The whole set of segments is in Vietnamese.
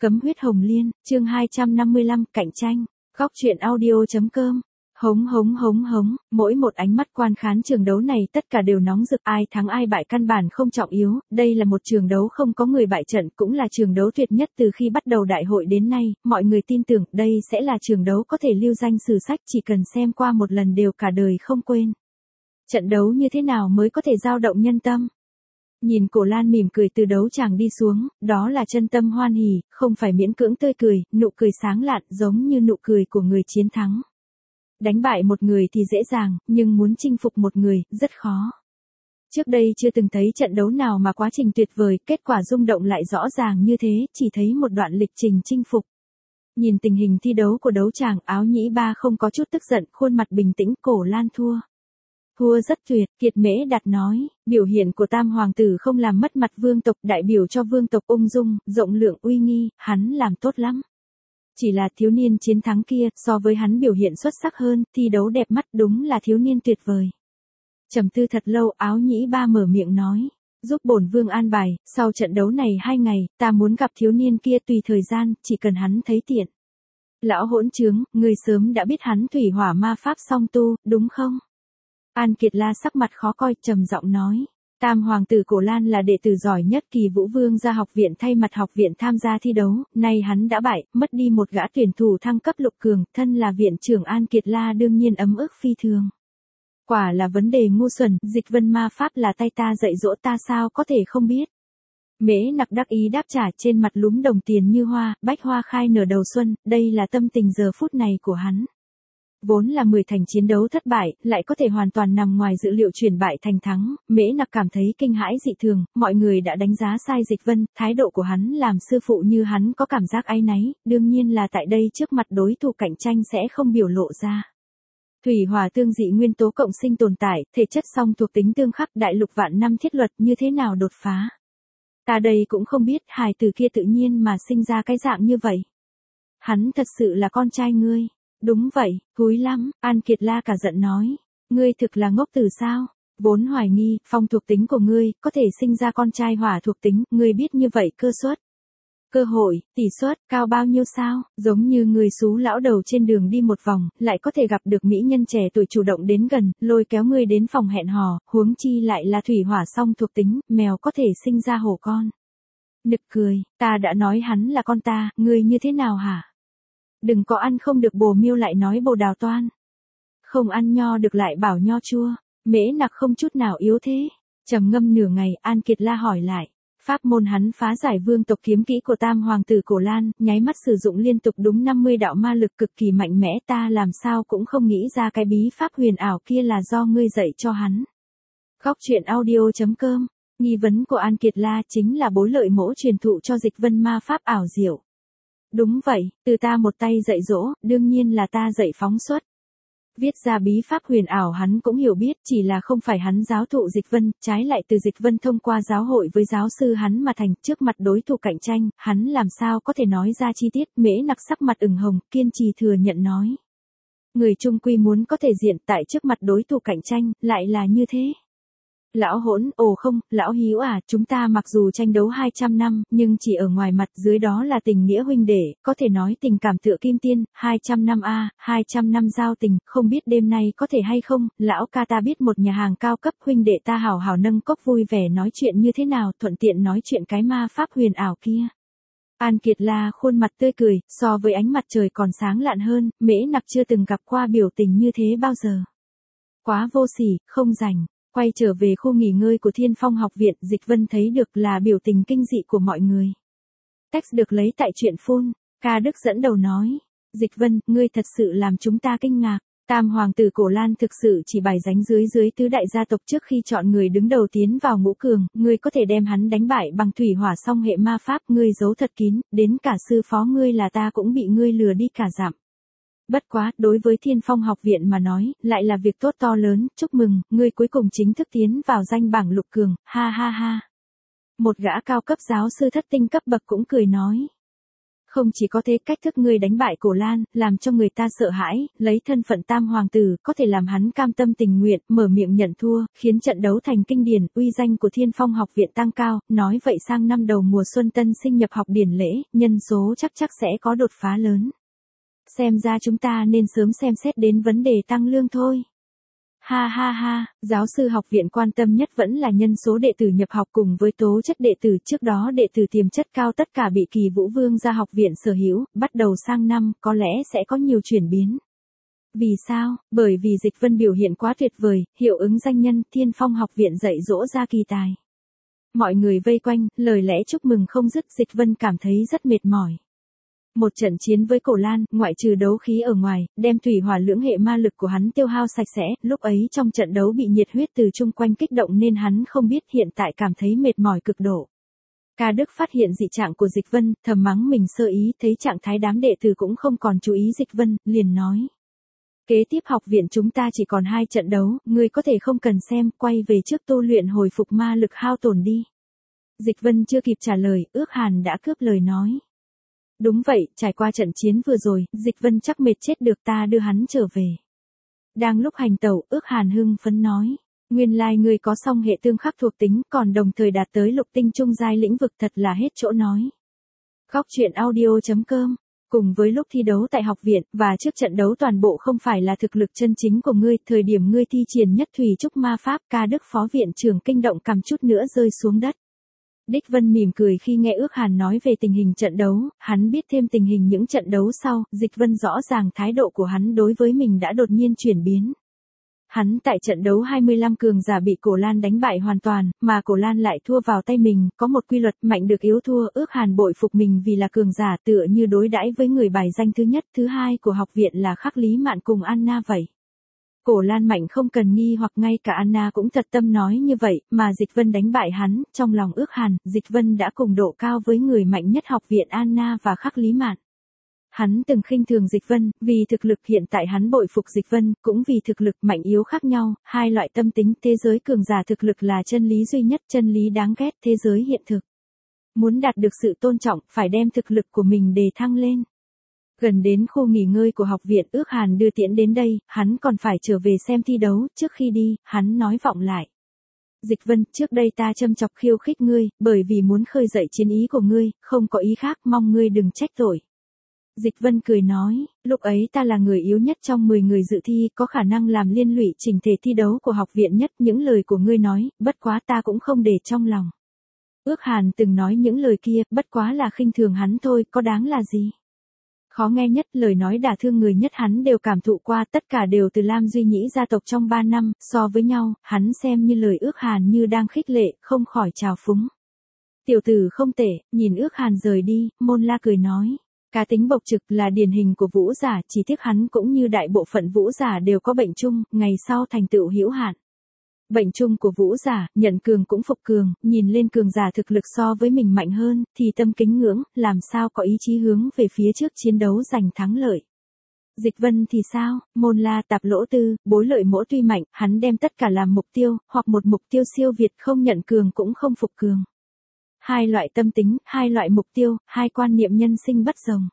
Cấm huyết hồng liên, chương 255, cạnh tranh. Góc truyện audio.com. Hống hống hống hống, mỗi một ánh mắt quan khán trường đấu này tất cả đều nóng rực, ai thắng ai bại căn bản không trọng yếu, đây là một trường đấu không có người bại trận, cũng là trường đấu tuyệt nhất từ khi bắt đầu đại hội đến nay, mọi người tin tưởng đây sẽ là trường đấu có thể lưu danh sử sách, chỉ cần xem qua một lần đều cả đời không quên. Trận đấu như thế nào mới có thể dao động nhân tâm? Nhìn Cổ Lan mỉm cười từ đấu tràng đi xuống, đó là chân tâm hoan hỉ, không phải miễn cưỡng tươi cười, nụ cười sáng lạn giống như nụ cười của người chiến thắng. Đánh bại một người thì dễ dàng, nhưng muốn chinh phục một người, rất khó. Trước đây chưa từng thấy trận đấu nào mà quá trình tuyệt vời, kết quả rung động lại rõ ràng như thế, chỉ thấy một đoạn lịch trình chinh phục. Nhìn tình hình thi đấu của đấu tràng, Áo Nhĩ Ba không có chút tức giận, khuôn mặt bình tĩnh, Cổ Lan thua. Thua rất tuyệt, Kiệt Mễ Đạt nói, biểu hiện của Tam Hoàng tử không làm mất mặt vương tộc, đại biểu cho vương tộc ung dung, rộng lượng uy nghi, hắn làm tốt lắm. Chỉ là thiếu niên chiến thắng kia, so với hắn biểu hiện xuất sắc hơn, thi đấu đẹp mắt, đúng là thiếu niên tuyệt vời. Trầm tư thật lâu, Áo Nhĩ Ba mở miệng nói, giúp bổn vương an bài, sau trận đấu này 2 ngày, ta muốn gặp thiếu niên kia tùy thời gian, chỉ cần hắn thấy tiện. Lão hỗn trướng, ngươi sớm đã biết hắn thủy hỏa ma pháp song tu, đúng không? An Kiệt La sắc mặt khó coi, trầm giọng nói. Tam Hoàng tử Cổ Lan là đệ tử giỏi nhất Kỳ Vũ Vương gia học viện, thay mặt học viện tham gia thi đấu, nay hắn đã bại, mất đi một gã tuyển thủ thăng cấp lục cường, thân là viện trưởng An Kiệt La đương nhiên ấm ức phi thường. Quả là vấn đề ngu xuẩn, dịch vân ma pháp là tay ta dạy dỗ, ta sao có thể không biết. Mễ Nặc đắc ý đáp trả, trên mặt lúm đồng tiền như hoa, bách hoa khai nở đầu xuân, đây là tâm tình giờ phút này của hắn. Vốn là 10 thành chiến đấu thất bại, lại có thể hoàn toàn nằm ngoài dự liệu chuyển bại thành thắng, Mễ Nặc cảm thấy kinh hãi dị thường, mọi người đã đánh giá sai Dịch Vân, thái độ của hắn làm sư phụ như hắn có cảm giác áy náy, đương nhiên là tại đây trước mặt đối thủ cạnh tranh sẽ không biểu lộ ra. Thủy hỏa tương dị nguyên tố cộng sinh tồn tại, thể chất song thuộc tính tương khắc, đại lục vạn năm thiết luật như thế nào đột phá. Ta đây cũng không biết, hài tử kia tự nhiên mà sinh ra cái dạng như vậy. Hắn thật sự là con trai ngươi. Đúng vậy, thúi lắm, An Kiệt La cả giận nói. Ngươi thực là ngốc tử sao? Vốn hoài nghi, phong thuộc tính của ngươi, có thể sinh ra con trai hỏa thuộc tính, ngươi biết như vậy cơ suất. Cơ hội, tỷ suất, cao bao nhiêu sao? Giống như người xú lão đầu trên đường đi một vòng, lại có thể gặp được mỹ nhân trẻ tuổi chủ động đến gần, lôi kéo ngươi đến phòng hẹn hò, huống chi lại là thủy hỏa song thuộc tính, mèo có thể sinh ra hổ con. Nực cười, ta đã nói hắn là con ta, ngươi như thế nào hả? Đừng có ăn không được bồ miêu lại nói bồ đào toan. Không ăn nho được lại bảo nho chua. Mễ Nặc không chút nào yếu thế. Trầm ngâm nửa ngày, An Kiệt La hỏi lại. Pháp môn hắn phá giải vương tộc kiếm kỹ của Tam Hoàng tử Cổ Lan, nháy mắt sử dụng liên tục đúng 50 đạo ma lực cực kỳ mạnh mẽ, ta làm sao cũng không nghĩ ra cái bí pháp huyền ảo kia là do ngươi dạy cho hắn. Góc truyện audio.com. Nghi vấn của An Kiệt La chính là Bối Lợi Mỗ truyền thụ cho Dịch Vân ma pháp ảo diệu. Đúng vậy, từ ta một tay dạy dỗ, đương nhiên là ta dạy phóng xuất. Viết ra bí pháp huyền ảo hắn cũng hiểu biết, chỉ là không phải hắn giáo thụ Dịch Vân, trái lại từ Dịch Vân thông qua giáo hội với giáo sư hắn mà thành, trước mặt đối thủ cạnh tranh, hắn làm sao có thể nói ra chi tiết. Mễ Nặc sắc mặt ửng hồng, kiên trì thừa nhận nói. Người trung quy muốn có thể diện tại trước mặt đối thủ cạnh tranh, lại là như thế. Lão hỗn, ồ không, lão Hiếu à, chúng ta mặc dù tranh đấu 200 năm, nhưng chỉ ở ngoài mặt, dưới đó là tình nghĩa huynh đệ, có thể nói tình cảm tựa kim tiên, 200 năm 200 năm giao tình, không biết đêm nay có thể hay không, lão ca ta biết một nhà hàng cao cấp, huynh đệ ta hào hào nâng cốc vui vẻ nói chuyện như thế nào, thuận tiện nói chuyện cái ma pháp huyền ảo kia. An Kiệt La khuôn mặt tươi cười, so với ánh mặt trời còn sáng lạn hơn, Mễ Nặc chưa từng gặp qua biểu tình như thế bao giờ. Quá vô sỉ, không rảnh. Quay trở về khu nghỉ ngơi của Thiên Phong học viện, Dịch Vân thấy được là biểu tình kinh dị của mọi người. Text được lấy tại truyện phun, Ca Đức dẫn đầu nói. Dịch Vân, ngươi thật sự làm chúng ta kinh ngạc. Tam Hoàng tử Cổ Lan thực sự chỉ bài ránh dưới tứ đại gia tộc trước khi chọn người đứng đầu tiến vào ngũ cường, ngươi có thể đem hắn đánh bại bằng thủy hỏa song hệ ma pháp, ngươi giấu thật kín, đến cả sư phó ngươi là ta cũng bị ngươi lừa đi cả dặm. Bất quá, đối với Thiên Phong học viện mà nói, lại là việc tốt to lớn, chúc mừng, ngươi cuối cùng chính thức tiến vào danh bảng lục cường, ha ha ha. Một gã cao cấp giáo sư thất tinh cấp bậc cũng cười nói. Không chỉ có thế, cách thức ngươi đánh bại Cổ Lan, làm cho người ta sợ hãi, lấy thân phận tam hoàng tử, có thể làm hắn cam tâm tình nguyện, mở miệng nhận thua, khiến trận đấu thành kinh điển, uy danh của Thiên Phong học viện tăng cao, nói vậy sang năm đầu mùa xuân tân sinh nhập học điển lễ, nhân số chắc sẽ có đột phá lớn. Xem ra chúng ta nên sớm xem xét đến vấn đề tăng lương thôi. Ha ha ha, giáo sư học viện quan tâm nhất vẫn là nhân số đệ tử nhập học cùng với tố chất đệ tử, trước đó đệ tử tiềm chất cao tất cả bị Kỳ Vũ Vương gia học viện sở hữu, bắt đầu sang năm có lẽ sẽ có nhiều chuyển biến. Vì sao? Bởi vì Dịch Vân biểu hiện quá tuyệt vời, hiệu ứng danh nhân, Thiên Phong học viện dạy dỗ ra kỳ tài. Mọi người vây quanh, lời lẽ chúc mừng không dứt, Dịch Vân cảm thấy rất mệt mỏi. Một trận chiến với Cổ Lan, ngoại trừ đấu khí ở ngoài, đem thủy hỏa lưỡng hệ ma lực của hắn tiêu hao sạch sẽ, lúc ấy trong trận đấu bị nhiệt huyết từ chung quanh kích động nên hắn không biết, hiện tại cảm thấy mệt mỏi cực độ. Ca Đức phát hiện dị trạng của Dịch Vân, thầm mắng mình sơ ý, thấy trạng thái đám đệ tử cũng không còn chú ý Dịch Vân, liền nói. Kế tiếp học viện chúng ta chỉ còn 2 trận đấu, ngươi có thể không cần xem, quay về trước tu luyện hồi phục ma lực hao tổn đi. Dịch Vân chưa kịp trả lời, Ước Hàn đã cướp lời nói. Đúng vậy, trải qua trận chiến vừa rồi, Dịch Vân chắc mệt chết được, ta đưa hắn trở về. Đang lúc hành tẩu, Ước Hàn hưng phấn nói. Nguyên lai ngươi có song hệ tương khắc thuộc tính, còn đồng thời đạt tới lục tinh trung giai lĩnh vực, thật là hết chỗ nói. Góc truyện audio.com. Cùng với lúc thi đấu tại học viện, và trước trận đấu toàn bộ không phải là thực lực chân chính của ngươi, thời điểm ngươi thi triển nhất thủy trúc ma pháp, Ca Đức phó viện trưởng kinh động cầm chút nữa rơi xuống đất. Đích Vân mỉm cười khi nghe Ước Hàn nói về tình hình trận đấu, hắn biết thêm tình hình những trận đấu sau, Dịch Vân rõ ràng thái độ của hắn đối với mình đã đột nhiên chuyển biến. Hắn tại trận đấu 25 cường giả bị Cổ Lan đánh bại hoàn toàn, mà Cổ Lan lại thua vào tay mình, có một quy luật mạnh được yếu thua, Ước Hàn bội phục mình vì là cường giả, tựa như đối đãi với người bài danh thứ nhất, thứ hai của học viện là Khắc Lý Mạn cùng Anna vậy. Cổ Lan mạnh không cần nghi, hoặc ngay cả Anna cũng thật tâm nói như vậy, mà Dịch Vân đánh bại hắn, trong lòng Ước Hàn, Dịch Vân đã cùng độ cao với người mạnh nhất học viện Anna và Khắc Lý Mạn. Hắn từng khinh thường Dịch Vân, vì thực lực, hiện tại hắn bội phục Dịch Vân, cũng vì thực lực mạnh yếu khác nhau, hai loại tâm tính, thế giới cường giả thực lực là chân lý duy nhất, chân lý đáng ghét, thế giới hiện thực. Muốn đạt được sự tôn trọng, phải đem thực lực của mình đề thăng lên. Gần đến khu nghỉ ngơi của học viện, Ước Hàn đưa tiễn đến đây, hắn còn phải trở về xem thi đấu, trước khi đi, hắn nói vọng lại. Dịch Vân, trước đây ta châm chọc khiêu khích ngươi, bởi vì muốn khơi dậy chiến ý của ngươi, không có ý khác, mong ngươi đừng trách tội. Dịch Vân cười nói, lúc ấy ta là người yếu nhất trong 10 người dự thi, có khả năng làm liên lụy trình thể thi đấu của học viện nhất, những lời của ngươi nói, bất quá ta cũng không để trong lòng. Ước Hàn từng nói những lời kia, bất quá là khinh thường hắn thôi, có đáng là gì? Khó nghe nhất, lời nói đả thương người nhất hắn đều cảm thụ qua, tất cả đều từ Lam Duy Nhĩ gia tộc trong 3 năm, so với nhau, hắn xem như lời Ước Hàn như đang khích lệ, không khỏi trào phúng. Tiểu tử không tệ, nhìn Ước Hàn rời đi, Môn La cười nói. Cá tính bộc trực là điển hình của vũ giả, chỉ tiếc hắn cũng như đại bộ phận vũ giả đều có bệnh chung, ngày sau thành tựu hữu hạn. Bệnh chung của vũ giả, nhận cường cũng phục cường, nhìn lên cường giả thực lực so với mình mạnh hơn, thì tâm kính ngưỡng, làm sao có ý chí hướng về phía trước chiến đấu giành thắng lợi. Dịch Vân thì sao? Môn La Tạp Lỗ Tư, Bối Lợi Mỗ tuy mạnh, hắn đem tất cả làm mục tiêu, hoặc một mục tiêu siêu việt, không nhận cường cũng không phục cường. Hai loại tâm tính, hai loại mục tiêu, hai quan niệm nhân sinh bất đồng.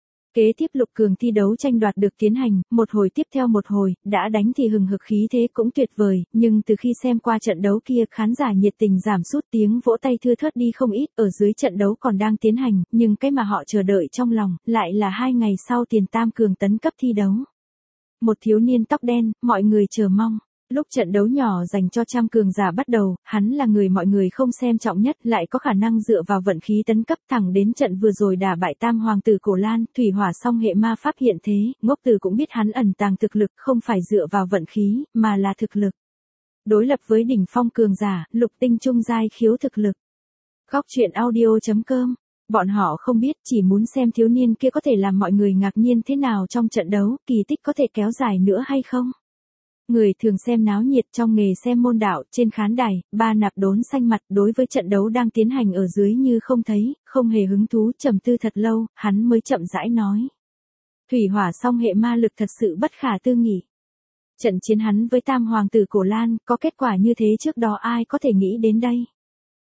Kế tiếp lục cường thi đấu tranh đoạt được tiến hành, một hồi tiếp theo một hồi, đã đánh thì hừng hực khí thế cũng tuyệt vời, nhưng từ khi xem qua trận đấu kia, khán giả nhiệt tình giảm sút, tiếng vỗ tay thưa thớt đi không ít, ở dưới trận đấu còn đang tiến hành, nhưng cái mà họ chờ đợi trong lòng, lại là 2 ngày sau tiền tam cường tấn cấp thi đấu. Một thiếu niên tóc đen, mọi người chờ mong. Lúc trận đấu nhỏ dành cho trăm cường giả bắt đầu, hắn là người mọi người không xem trọng nhất, lại có khả năng dựa vào vận khí tấn cấp, thẳng đến trận vừa rồi đả bại tam hoàng tử Cổ Lan, thủy hỏa song hệ ma pháp hiện thế, Ngốc Tử cũng biết hắn ẩn tàng thực lực, không phải dựa vào vận khí, mà là thực lực. Đối lập với đỉnh phong cường giả, lục tinh trung giai khiếu thực lực. Góc truyện audio.com. Bọn họ không biết, chỉ muốn xem thiếu niên kia có thể làm mọi người ngạc nhiên thế nào trong trận đấu, kỳ tích có thể kéo dài nữa hay không. Người thường xem náo nhiệt trong nghề xem môn đạo, trên khán đài, Ba Nạp đốn xanh mặt, đối với trận đấu đang tiến hành ở dưới như không thấy, không hề hứng thú, trầm tư thật lâu, hắn mới chậm rãi nói. Thủy hỏa song hệ ma lực thật sự bất khả tư nghị. Trận chiến hắn với tam hoàng tử Cổ Lan, có kết quả như thế trước đó ai có thể nghĩ đến đây.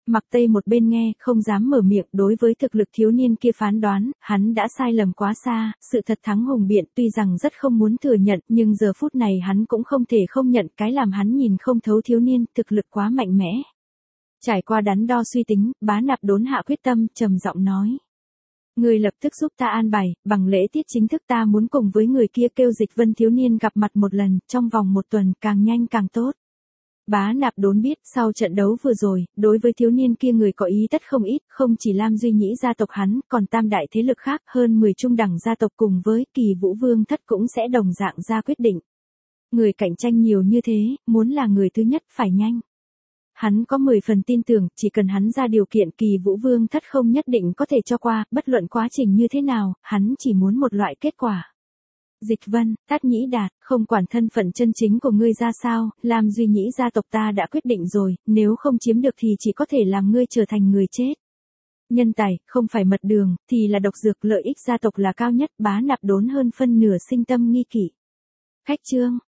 Mặc Tây một bên nghe, không dám mở miệng, đối với thực lực thiếu niên kia phán đoán, hắn đã sai lầm quá xa, sự thật thắng hùng biện, tuy rằng rất không muốn thừa nhận, nhưng giờ phút này hắn cũng không thể không nhận, cái làm hắn nhìn không thấu thiếu niên, thực lực quá mạnh mẽ. Trải qua đắn đo suy tính, Bá Nạp Đốn hạ quyết tâm, trầm giọng nói. Người lập tức giúp ta an bài, bằng lễ tiết chính thức ta muốn cùng với người kia kêu Dịch Vân thiếu niên gặp mặt một lần, trong vòng 1 tuần, càng nhanh càng tốt. Bá Nạp Đốn biết, sau trận đấu vừa rồi, đối với thiếu niên kia người có ý tất không ít, không chỉ Lam Duy Nhĩ gia tộc hắn, còn tam đại thế lực khác, hơn 10 trung đẳng gia tộc cùng với Kỳ Vũ Vương thất cũng sẽ đồng dạng ra quyết định. Người cạnh tranh nhiều như thế, muốn là người thứ nhất phải nhanh. Hắn có 10 phần tin tưởng, chỉ cần hắn ra điều kiện Kỳ Vũ Vương thất không nhất định có thể cho qua, bất luận quá trình như thế nào, hắn chỉ muốn một loại kết quả. Dịch Vân, Tát Nhĩ Đạt, không quản thân phận chân chính của ngươi ra sao, Lam Duy Nhĩ gia tộc ta đã quyết định rồi, nếu không chiếm được thì chỉ có thể làm ngươi trở thành người chết. Nhân tài, không phải mật đường, thì là độc dược, lợi ích gia tộc là cao nhất, Bá Nạp Đốn hơn phân nửa sinh tâm nghi kỵ. Khách trương,